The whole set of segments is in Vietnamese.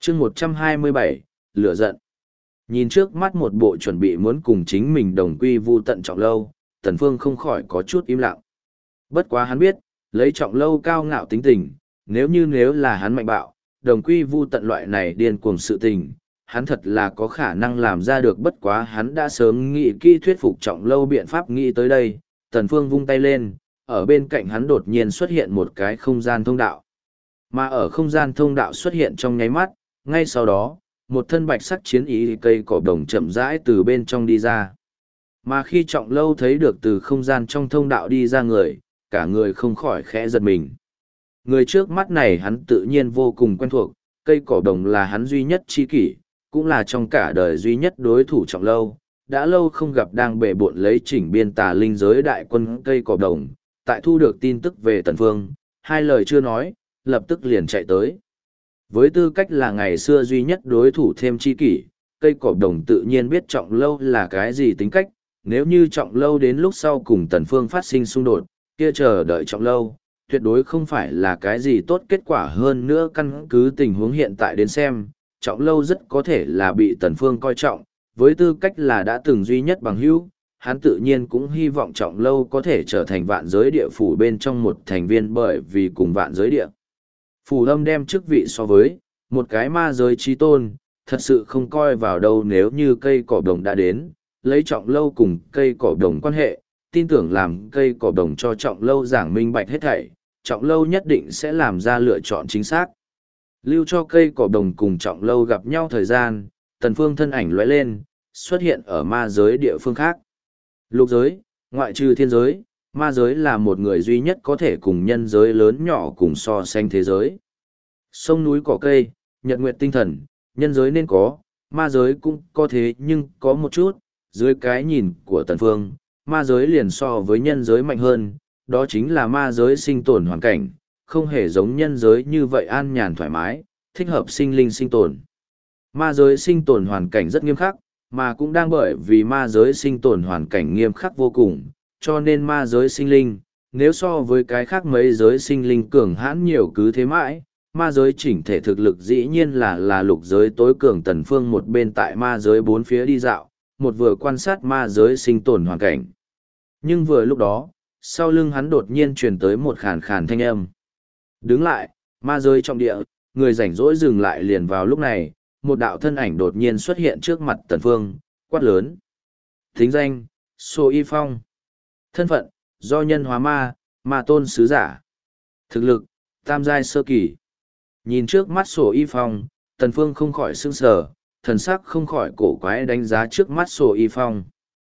chương 127, lửa giận. Nhìn trước mắt một bộ chuẩn bị muốn cùng chính mình đồng quy vu tận Trọng Lâu, Tần Phương không khỏi có chút im lặng. Bất quá hắn biết, lấy Trọng Lâu cao ngạo tính tình, nếu là hắn mạnh bạo, đồng quy vu tận loại này điên cuồng sự tình, hắn thật là có khả năng làm ra được. Bất quá hắn đã sớm nghĩ kỹ thuyết phục Trọng Lâu biện pháp. Nghĩ tới đây, Tần Phương vung tay lên, ở bên cạnh hắn đột nhiên xuất hiện một cái không gian thông đạo. Mà ở không gian thông đạo xuất hiện trong nháy mắt, ngay sau đó, một thân bạch sắc chiến ý cây cỏ đồng chậm rãi từ bên trong đi ra. Mà khi Trọng Lâu thấy được từ không gian trong thông đạo đi ra người, cả người không khỏi khẽ giật mình. Người trước mắt này hắn tự nhiên vô cùng quen thuộc, cây cỏ đồng là hắn duy nhất chi kỷ, cũng là trong cả đời duy nhất đối thủ Trọng Lâu. Đã lâu không gặp đang bệ bộn lấy chỉnh biên tà linh giới đại quân cây cỏ đồng, tại thu được tin tức về Tần Phương, hai lời chưa nói, lập tức liền chạy tới. Với tư cách là ngày xưa duy nhất đối thủ thêm chi kỷ, cây cỏ đồng tự nhiên biết Trọng Lâu là cái gì tính cách, nếu như Trọng Lâu đến lúc sau cùng Tần Phương phát sinh xung đột, kia chờ đợi Trọng Lâu, tuyệt đối không phải là cái gì tốt kết quả. Hơn nữa căn cứ tình huống hiện tại đến xem, Trọng Lâu rất có thể là bị Tần Phương coi trọng, với tư cách là đã từng duy nhất bằng hữu, hắn tự nhiên cũng hy vọng Trọng Lâu có thể trở thành vạn giới địa phủ bên trong một thành viên, bởi vì cùng vạn giới địa phủ lâm đem chức vị so với một cái ma giới trí tôn, thật sự không coi vào đâu. Nếu như cây cỏ đồng đã đến, lấy Trọng Lâu cùng cây cỏ đồng quan hệ, tin tưởng làm cây cỏ đồng cho Trọng Lâu giảng minh bạch hết thảy, Trọng Lâu nhất định sẽ làm ra lựa chọn chính xác. Lưu cho cây cỏ đồng cùng Trọng Lâu gặp nhau thời gian, Tần Phương thân ảnh lóe lên, xuất hiện ở ma giới địa phương khác. Lục giới, ngoại trừ thiên giới, ma giới là một người duy nhất có thể cùng nhân giới lớn nhỏ cùng so sánh thế giới. Sông núi cỏ cây, nhật nguyệt tinh thần, nhân giới nên có, ma giới cũng có thế, nhưng có một chút, dưới cái nhìn của Tần Phương, ma giới liền so với nhân giới mạnh hơn, đó chính là ma giới sinh tồn hoàn cảnh, không hề giống nhân giới như vậy an nhàn thoải mái, thích hợp sinh linh sinh tồn. Ma giới sinh tồn hoàn cảnh rất nghiêm khắc, mà cũng đang bởi vì ma giới sinh tồn hoàn cảnh nghiêm khắc vô cùng, cho nên ma giới sinh linh, nếu so với cái khác mấy giới sinh linh cường hãn nhiều cứ thế mãi, ma giới chỉnh thể thực lực dĩ nhiên là lục giới tối cường. Tần Phương một bên tại ma giới bốn phía đi dạo, một vừa quan sát ma giới sinh tồn hoàn cảnh. Nhưng vừa lúc đó, sau lưng hắn đột nhiên truyền tới một khàn khàn thanh âm. Đứng lại, ma giới trong địa, người rảnh rỗi dừng lại. Liền vào lúc này, một đạo thân ảnh đột nhiên xuất hiện trước mặt Tần Phương, quát lớn. Thính danh, Sô Y Phong. Thân phận, do nhân hóa ma, ma tôn sứ giả. Thực lực, tam giai sơ kỳ. Nhìn trước mắt Sô Y Phong, Tần Phương không khỏi sững sờ, thần sắc không khỏi cổ quái đánh giá trước mắt Sô Y Phong.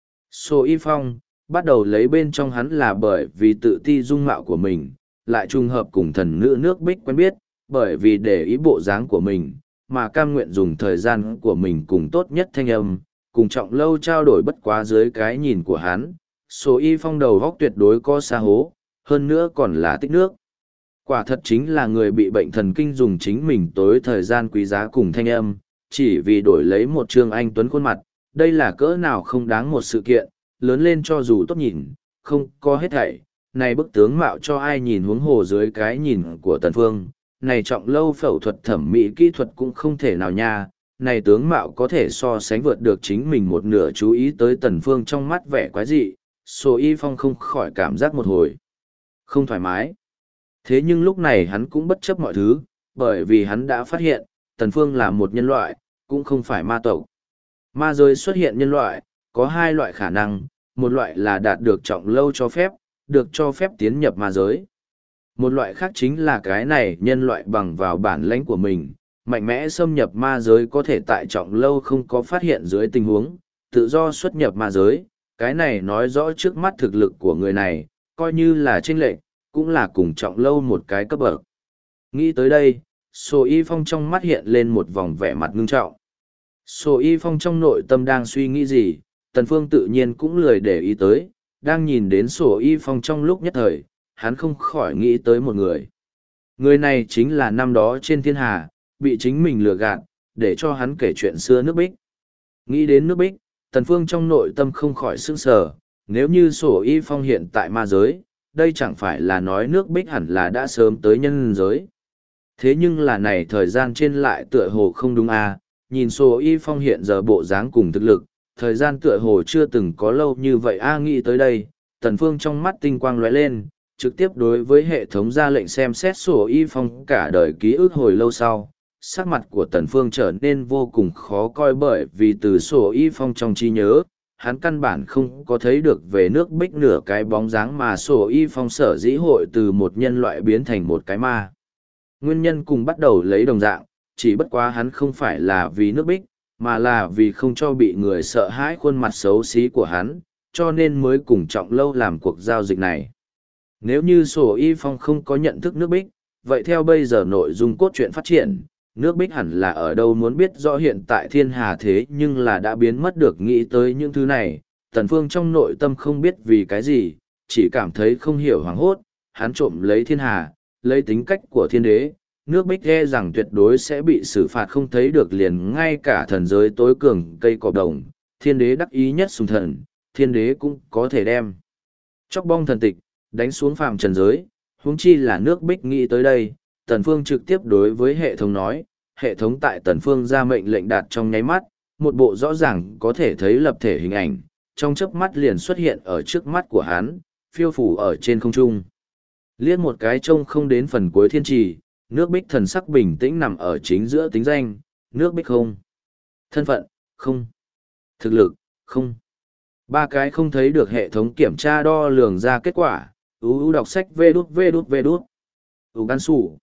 Sô Y Phong, bắt đầu lấy bên trong hắn là bởi vì tự ti dung mạo của mình, lại trùng hợp cùng thần nữ nước Bích quen biết, bởi vì để ý bộ dáng của mình, mà cam nguyện dùng thời gian của mình cùng tốt nhất thanh âm, cùng Trọng Lâu trao đổi. Bất quá dưới cái nhìn của hắn, Sô Y Phong đầu góc tuyệt đối có xa hố, hơn nữa còn là tích nước. Quả thật chính là người bị bệnh thần kinh, dùng chính mình tối thời gian quý giá cùng thanh âm, chỉ vì đổi lấy một trương anh tuấn khuôn mặt. Đây là cỡ nào không đáng một sự kiện, lớn lên cho dù tốt nhìn, không có hết thảy, này bức tướng mạo cho ai nhìn, huống hồ dưới cái nhìn của Tần Phương, này Trọng Lâu phẫu thuật thẩm mỹ kỹ thuật cũng không thể nào nha, này tướng mạo có thể so sánh vượt được chính mình một nửa. Chú ý tới Tần Phương trong mắt vẻ quái dị, Sô Y Phong không khỏi cảm giác một hồi không thoải mái. Thế nhưng lúc này hắn cũng bất chấp mọi thứ, bởi vì hắn đã phát hiện, Tần Phương là một nhân loại, cũng không phải ma tộc. Ma giới xuất hiện nhân loại, có hai loại khả năng, một loại là đạt được Trọng Lâu cho phép, được cho phép tiến nhập ma giới. Một loại khác chính là cái này nhân loại bằng vào bản lãnh của mình, mạnh mẽ xâm nhập ma giới, có thể tại Trọng Lâu không có phát hiện dưới tình huống, tự do xuất nhập ma giới. Cái này nói rõ trước mắt thực lực của người này, coi như là chênh lệch, cũng là cùng Trọng Lâu một cái cấp bậc. Nghĩ tới đây, Sô Y Phong trong mắt hiện lên một vòng vẻ mặt ngưng trọng. Sô Y Phong trong nội tâm đang suy nghĩ gì, Tần Phương tự nhiên cũng lười để ý tới, đang nhìn đến Sô Y Phong trong lúc nhất thời, hắn không khỏi nghĩ tới một người. Người này chính là năm đó trên thiên hà, bị chính mình lừa gạt, để cho hắn kể chuyện xưa nước Bích. Nghĩ đến nước Bích, Tần Phương trong nội tâm không khỏi sững sờ, nếu như Sô Y Phong hiện tại ma giới, đây chẳng phải là nói nước Bích hẳn là đã sớm tới nhân giới. Thế nhưng là này thời gian trên lại tựa hồ không đúng à, nhìn số y phong hiện giờ bộ dáng cùng thực lực, thời gian tựa hồ chưa từng có lâu như vậy a nghĩ tới đây, Tần Phương trong mắt tinh quang lóe lên, trực tiếp đối với hệ thống ra lệnh xem xét sổ y phong cả đời ký ức hồi lâu sau. Sắc mặt của Tần Phương trở nên vô cùng khó coi bởi vì từ sổ y phong trong trí nhớ, hắn căn bản không có thấy được về nước Bích nửa cái bóng dáng mà sổ y phong sở dĩ hội từ một nhân loại biến thành một cái ma. Nguyên nhân cùng bắt đầu lấy đồng dạng, chỉ bất quá hắn không phải là vì nước Bích, mà là vì không cho bị người sợ hãi khuôn mặt xấu xí của hắn, cho nên mới cùng Trọng Lâu làm cuộc giao dịch này. Nếu như sổ y phong không có nhận thức nước Bích, vậy theo bây giờ nội dung cốt truyện phát triển, nước Bích hẳn là ở đâu muốn biết rõ hiện tại thiên hà thế nhưng là đã biến mất được nghĩ tới những thứ này. Tần Phương trong nội tâm không biết vì cái gì, chỉ cảm thấy không hiểu hoảng hốt, hắn trộm lấy thiên hà, lấy tính cách của thiên đế, nước Bích e rằng tuyệt đối sẽ bị xử phạt không thấy được liền ngay cả thần giới tối cường cây cọp đồng, thiên đế đắc ý nhất sùng thần, thiên đế cũng có thể đem. Chóc bong thần tịch, đánh xuống phàm trần giới, huống chi là nước Bích nghĩ tới đây, Tần Phương trực tiếp đối với hệ thống nói, hệ thống tại Tần Phương ra mệnh lệnh đạt trong nháy mắt, một bộ rõ ràng có thể thấy lập thể hình ảnh, trong chớp mắt liền xuất hiện ở trước mắt của hắn, phiêu phù ở trên không trung. Liếc một cái trông không đến phần cuối thiên trì, nước Bích thần sắc bình tĩnh nằm ở chính giữa tính danh, nước Bích không. Thân phận, không. Thực lực, không. Ba cái không thấy được hệ thống kiểm tra đo lường ra kết quả, đọc sách vê đút. Gan sủ.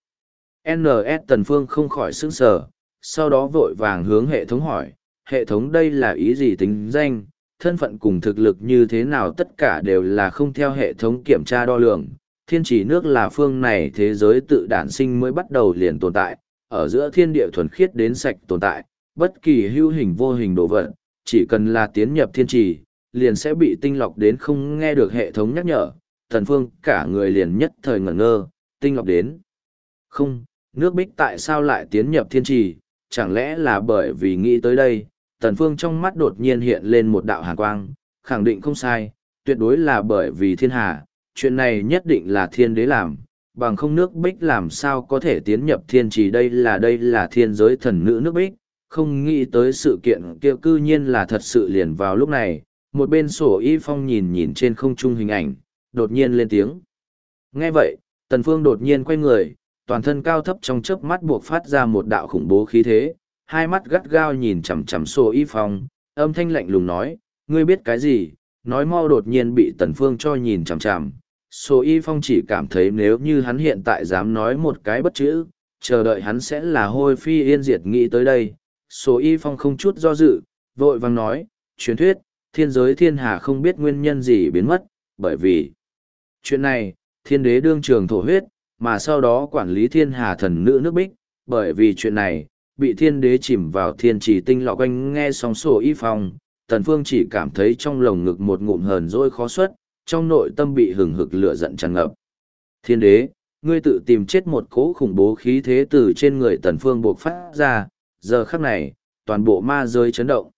NS Tần Phương không khỏi sững sờ, sau đó vội vàng hướng hệ thống hỏi, hệ thống đây là ý gì tính danh, thân phận cùng thực lực như thế nào tất cả đều là không theo hệ thống kiểm tra đo lường. Thiên chỉ nước là phương này thế giới tự đản sinh mới bắt đầu liền tồn tại, ở giữa thiên địa thuần khiết đến sạch tồn tại, bất kỳ hữu hình vô hình đồ vật, chỉ cần là tiến nhập thiên trì, liền sẽ bị tinh lọc đến không nghe được hệ thống nhắc nhở. Tần Phương cả người liền nhất thời ngẩn ngơ, tinh lọc đến. Không, nước Bích tại sao lại tiến nhập thiên trì, chẳng lẽ là bởi vì nghĩ tới đây, Tần Phương trong mắt đột nhiên hiện lên một đạo hàn quang, khẳng định không sai, tuyệt đối là bởi vì thiên hà, chuyện này nhất định là thiên đế làm, bằng không nước Bích làm sao có thể tiến nhập thiên trì đây là thiên giới thần nữ nước Bích, không nghĩ tới sự kiện kia cư nhiên là thật sự liền vào lúc này, một bên sổ y phong nhìn trên không trung hình ảnh, đột nhiên lên tiếng. Nghe vậy, Tần Phương đột nhiên quay người, toàn thân cao thấp trong chớp mắt buộc phát ra một đạo khủng bố khí thế, hai mắt gắt gao nhìn chằm chằm sổ y phong, âm thanh lạnh lùng nói, ngươi biết cái gì, nói mau đột nhiên bị Tần Phương cho nhìn chằm chằm. Sổ y phong chỉ cảm thấy nếu như hắn hiện tại dám nói một cái bất chữ, chờ đợi hắn sẽ là hôi phi yên diệt nghĩ tới đây. Sổ y phong không chút do dự, vội vàng nói, truyền thuyết, thiên giới thiên hà không biết nguyên nhân gì biến mất, bởi vì chuyện này, thiên đế đương trường thổ huyết, mà sau đó quản lý thiên hà thần nữ nước Bích, bởi vì chuyện này, bị thiên đế chìm vào thiên trì tinh lọ quanh nghe xong sổ y phong, Tần Phương chỉ cảm thấy trong lồng ngực một ngụm hờn dỗi khó xuất, trong nội tâm bị hừng hực lửa giận tràn ngập. Thiên đế, ngươi tự tìm chết một cỗ khủng bố khí thế từ trên người Tần Phương bộc phát ra, giờ khắc này, toàn bộ ma giới chấn động.